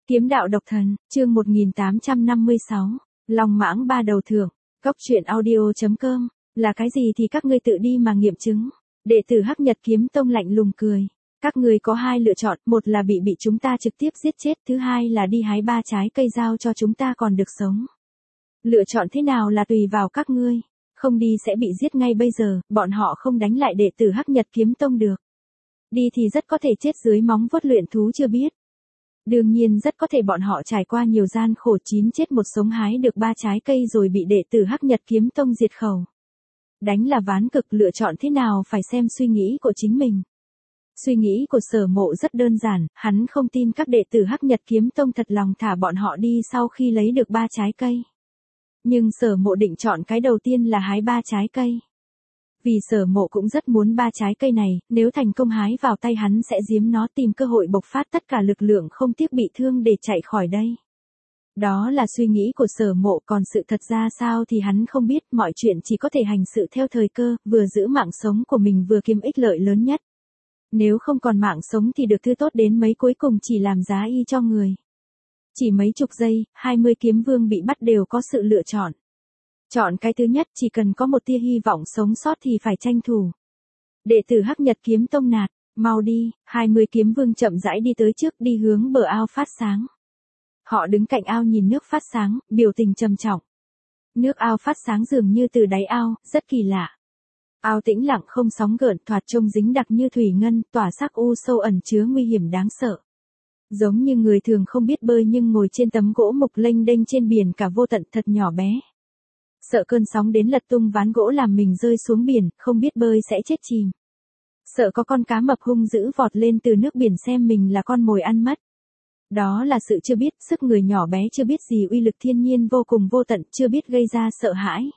Kiếm đạo độc thần, chương 1856, Long mãng ba đầu thưởng, Cóc truyện audio.com, là cái gì thì các ngươi tự đi mà nghiệm chứng. Đệ tử Hắc Nhật Kiếm Tông lạnh lùng cười. Các ngươi có hai lựa chọn, một là bị chúng ta trực tiếp giết chết, thứ hai là đi hái 3 trái cây giao cho chúng ta còn được sống. Lựa chọn thế nào là tùy vào các ngươi. Không đi sẽ bị giết ngay bây giờ, bọn họ không đánh lại đệ tử Hắc Nhật Kiếm Tông được. Đi thì rất có thể chết dưới móng vuốt luyện thú chưa biết. Đương nhiên rất có thể bọn họ trải qua nhiều gian khổ chín chết một sống hái được 3 trái cây rồi bị đệ tử Hắc Nhật Kiếm Tông diệt khẩu. Đánh là ván cực, lựa chọn thế nào phải xem suy nghĩ của chính mình. Suy nghĩ của Sở Mộ rất đơn giản, hắn không tin các đệ tử Hắc Nhật Kiếm Tông thật lòng thả bọn họ đi sau khi lấy được 3 trái cây. Nhưng Sở Mộ định chọn cái đầu tiên là hái 3 trái cây. Vì Sở Mộ cũng rất muốn 3 trái cây này, nếu thành công hái vào tay hắn sẽ giếm nó tìm cơ hội bộc phát tất cả lực lượng không tiếc bị thương để chạy khỏi đây. Đó là suy nghĩ của Sở Mộ, còn sự thật ra sao thì hắn không biết, mọi chuyện chỉ có thể hành sự theo thời cơ, vừa giữ mạng sống của mình vừa kiếm ích lợi lớn nhất. Nếu không còn mạng sống thì được thứ tốt đến mấy cuối cùng chỉ làm giá y cho người. Chỉ mấy chục giây, 20 kiếm vương bị bắt đều có sự lựa chọn. Chọn cái thứ nhất, chỉ cần có một tia hy vọng sống sót thì phải tranh thủ. Đệ tử Hắc Nhật Kiếm Tông nạt, mau đi, 20 kiếm vương chậm rãi đi tới trước, đi hướng bờ ao phát sáng. Họ đứng cạnh ao nhìn nước phát sáng, biểu tình trầm trọng. Nước ao phát sáng dường như từ đáy ao, rất kỳ lạ. Ao tĩnh lặng không sóng gợn, thoạt trông dính đặc như thủy ngân, tỏa sắc u sâu ẩn chứa nguy hiểm đáng sợ. Giống như người thường không biết bơi nhưng ngồi trên tấm gỗ mục lênh đênh trên biển cả vô tận thật nhỏ bé. Sợ cơn sóng đến lật tung ván gỗ làm mình rơi xuống biển, không biết bơi sẽ chết chìm. Sợ có con cá mập hung dữ vọt lên từ nước biển xem mình là con mồi ăn mất. Đó là sự chưa biết, sức người nhỏ bé chưa biết gì uy lực thiên nhiên vô cùng vô tận, chưa biết gây ra sợ hãi.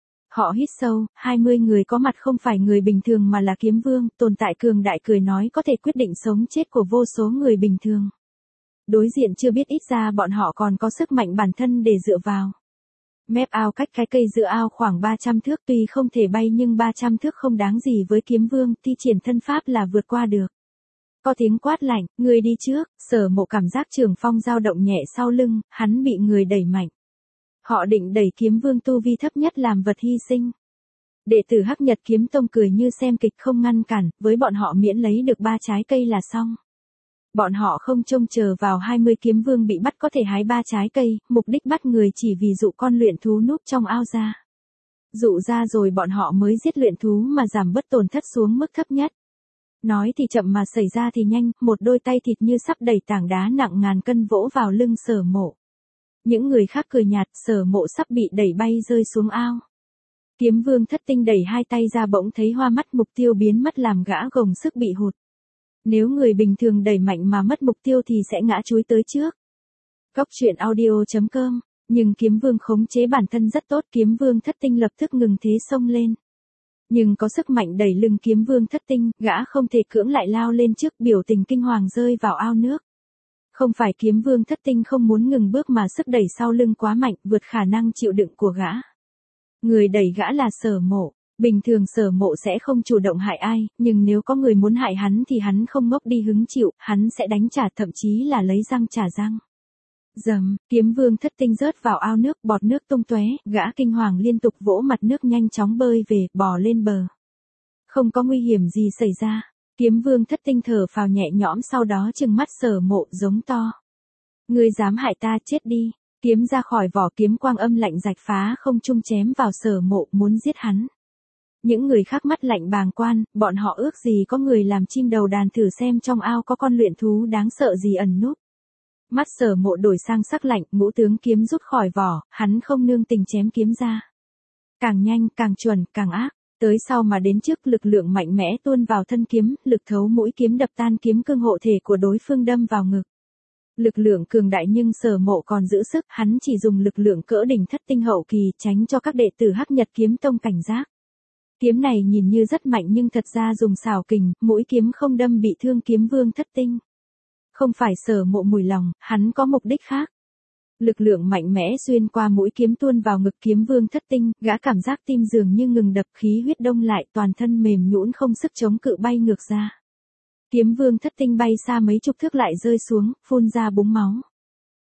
Họ hít sâu, 20 người có mặt không phải người bình thường mà là kiếm vương, tồn tại cường đại cười nói có thể quyết định sống chết của vô số người bình thường. Đối diện chưa biết ít ra bọn họ còn có sức mạnh bản thân để dựa vào. Mép ao cách cái cây giữa ao khoảng 300 thước, tuy không thể bay nhưng 300 thước không đáng gì với kiếm vương, thi triển thân pháp là vượt qua được. Có tiếng quát lạnh, người đi trước, Sở Mộ cảm giác trường phong dao động nhẹ sau lưng, hắn bị người đẩy mạnh. Họ định đẩy kiếm vương tu vi thấp nhất làm vật hy sinh. Đệ tử Hắc Nhật Kiếm Tông cười như xem kịch không ngăn cản, với bọn họ miễn lấy được 3 trái cây là xong. Bọn họ không trông chờ vào 20 kiếm vương bị bắt có thể hái 3 trái cây, mục đích bắt người chỉ vì dụ con luyện thú núp trong ao ra. Dụ ra rồi bọn họ mới giết luyện thú mà giảm bớt tổn thất xuống mức thấp nhất. Nói thì chậm mà xảy ra thì nhanh, một đôi tay thịt như sắp đẩy tảng đá nặng ngàn cân vỗ vào lưng Sở Mộ. Những người khác cười nhạt, Sở Mộ sắp bị đẩy bay rơi xuống ao. Kiếm vương thất tinh đẩy hai tay ra bỗng thấy hoa mắt, mục tiêu biến mất làm gã gồng sức bị hụt. Nếu người bình thường đẩy mạnh mà mất mục tiêu thì sẽ ngã chúi tới trước. Cóc truyện audio.com, nhưng kiếm vương khống chế bản thân rất tốt, kiếm vương thất tinh lập tức ngừng thế xông lên. Nhưng có sức mạnh đẩy lưng kiếm vương thất tinh, gã không thể cưỡng lại lao lên trước, biểu tình kinh hoàng rơi vào ao nước. Không phải kiếm vương thất tinh không muốn ngừng bước mà sức đẩy sau lưng quá mạnh, vượt khả năng chịu đựng của gã. Người đẩy gã là Sở Mộ. Bình thường Sở Mộ sẽ không chủ động hại ai, nhưng nếu có người muốn hại hắn thì hắn không ngốc đi hứng chịu, hắn sẽ đánh trả, thậm chí là lấy răng trả răng. Dầm, kiếm vương thất tinh rớt vào ao nước, bọt nước tung tóe, gã kinh hoàng liên tục vỗ mặt nước nhanh chóng bơi về, bò lên bờ. Không có nguy hiểm gì xảy ra, kiếm vương thất tinh thở phào nhẹ nhõm sau đó trừng mắt Sở Mộ giống to. Ngươi dám hại ta, chết đi. Kiếm ra khỏi vỏ, kiếm quang âm lạnh rạch phá không trung chém vào Sở Mộ, muốn giết hắn. Những người khác mắt lạnh bàng quan, bọn họ ước gì có người làm chim đầu đàn thử xem trong ao có con luyện thú đáng sợ gì ẩn núp. Mắt Sở Mộ đổi sang sắc lạnh, ngũ tướng kiếm rút khỏi vỏ, hắn không nương tình chém kiếm ra. Càng nhanh, càng chuẩn, càng ác, tới sau mà đến trước, lực lượng mạnh mẽ tuôn vào thân kiếm, lực thấu mũi kiếm đập tan kiếm cương hộ thể của đối phương đâm vào ngực. Lực lượng cường đại nhưng Sở Mộ còn giữ sức, hắn chỉ dùng lực lượng cỡ đỉnh thất tinh hậu kỳ tránh cho các đệ tử Hắc Nhật Kiếm Tông cảnh giác. Kiếm này nhìn như rất mạnh nhưng thật ra dùng xảo kình, mũi kiếm không đâm bị thương kiếm vương thất tinh. Không phải Sở Mộ mùi lòng, hắn có mục đích khác. Lực lượng mạnh mẽ xuyên qua mũi kiếm tuôn vào ngực kiếm vương thất tinh, gã cảm giác tim dường như ngừng đập, khí huyết đông lại, toàn thân mềm nhũn không sức chống cự bay ngược ra. Kiếm vương thất tinh bay xa mấy chục thước lại rơi xuống, phun ra búng máu.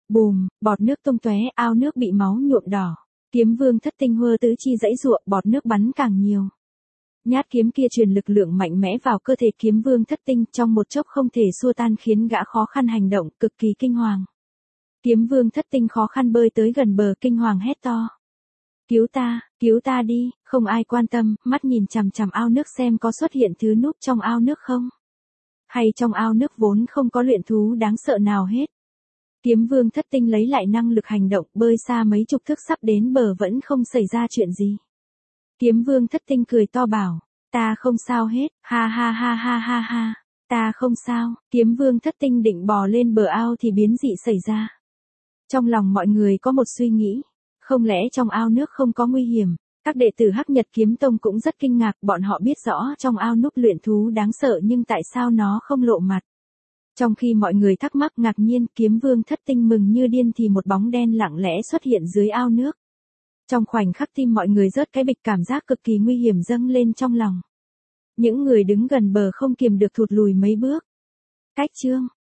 Bùm, bọt nước tung tóe, ao nước bị máu nhuộm đỏ. Kiếm vương thất tinh hơ tứ chi dãy giụa, bọt nước bắn càng nhiều. Nhát kiếm kia truyền lực lượng mạnh mẽ vào cơ thể kiếm vương thất tinh, trong một chốc không thể xua tan, khiến gã khó khăn hành động, cực kỳ kinh hoàng. Kiếm vương thất tinh khó khăn bơi tới gần bờ, kinh hoàng hét to. Cứu ta đi, không ai quan tâm, mắt nhìn chằm chằm ao nước xem có xuất hiện thứ núp trong ao nước không. Hay trong ao nước vốn không có luyện thú đáng sợ nào hết. Kiếm vương thất tinh lấy lại năng lực hành động, bơi xa mấy chục thước sắp đến bờ vẫn không xảy ra chuyện gì. Kiếm vương thất tinh cười to bảo, ta không sao hết, ha ha ha ha ha ha, ta không sao. Kiếm vương thất tinh định bò lên bờ ao thì biến dị xảy ra. Trong lòng mọi người có một suy nghĩ, không lẽ trong ao nước không có nguy hiểm? Các đệ tử Hắc Nhật Kiếm Tông cũng rất kinh ngạc, bọn họ biết rõ trong ao núp luyện thú đáng sợ nhưng tại sao nó không lộ mặt? Trong khi mọi người thắc mắc ngạc nhiên, kiếm vương thất tinh mừng như điên thì một bóng đen lặng lẽ xuất hiện dưới ao nước. Trong khoảnh khắc tim mọi người rớt cái bịch, cảm giác cực kỳ nguy hiểm dâng lên trong lòng. Những người đứng gần bờ không kiềm được thụt lùi mấy bước. Cách chương